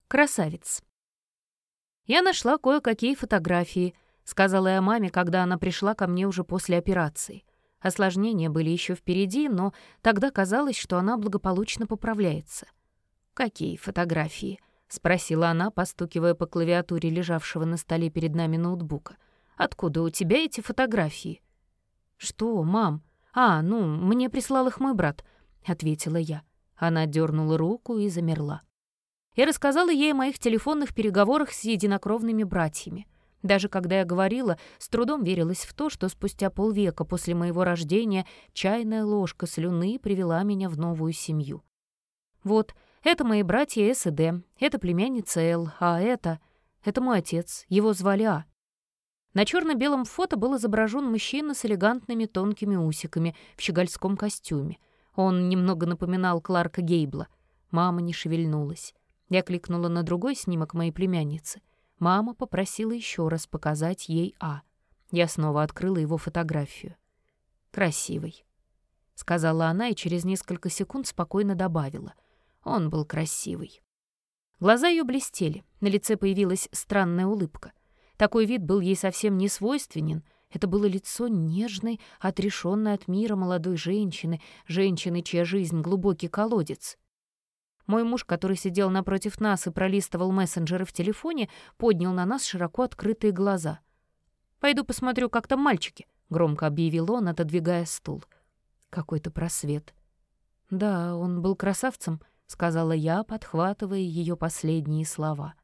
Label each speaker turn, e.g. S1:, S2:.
S1: Красавец. «Я нашла кое-какие фотографии», — сказала я маме, когда она пришла ко мне уже после операции. Осложнения были еще впереди, но тогда казалось, что она благополучно поправляется. «Какие фотографии?» — спросила она, постукивая по клавиатуре лежавшего на столе перед нами ноутбука. «Откуда у тебя эти фотографии?» «Что, мам? Мне прислал их мой брат», — ответила я. Она дернула руку и замерла. Я рассказала ей о моих телефонных переговорах с единокровными братьями. Даже когда я говорила, с трудом верилось в то, что спустя полвека после моего рождения чайная ложка слюны привела меня в новую семью. Вот, это мои братья С и Д, это племянница Эл, а это мой отец, его звали А. На черно-белом фото был изображен мужчина с элегантными тонкими усиками в щегольском костюме. Он немного напоминал Кларка Гейбла. Мама не шевельнулась. Я кликнула на другой снимок моей племянницы. Мама попросила еще раз показать ей А. Я снова открыла его фотографию. «Красивый», — сказала она и через несколько секунд спокойно добавила. «Он был красивый». Глаза ее блестели, на лице появилась странная улыбка. Такой вид был ей совсем не свойственен. Это было лицо нежной, отрешенной от мира молодой женщины, чья жизнь — глубокий колодец. Мой муж, который сидел напротив нас и пролистывал мессенджеры в телефоне, поднял на нас широко открытые глаза. «Пойду посмотрю, как там мальчики», — громко объявил он, отодвигая стул. Какой-то просвет. «Да, он был красавцем», — сказала я, подхватывая ее последние слова.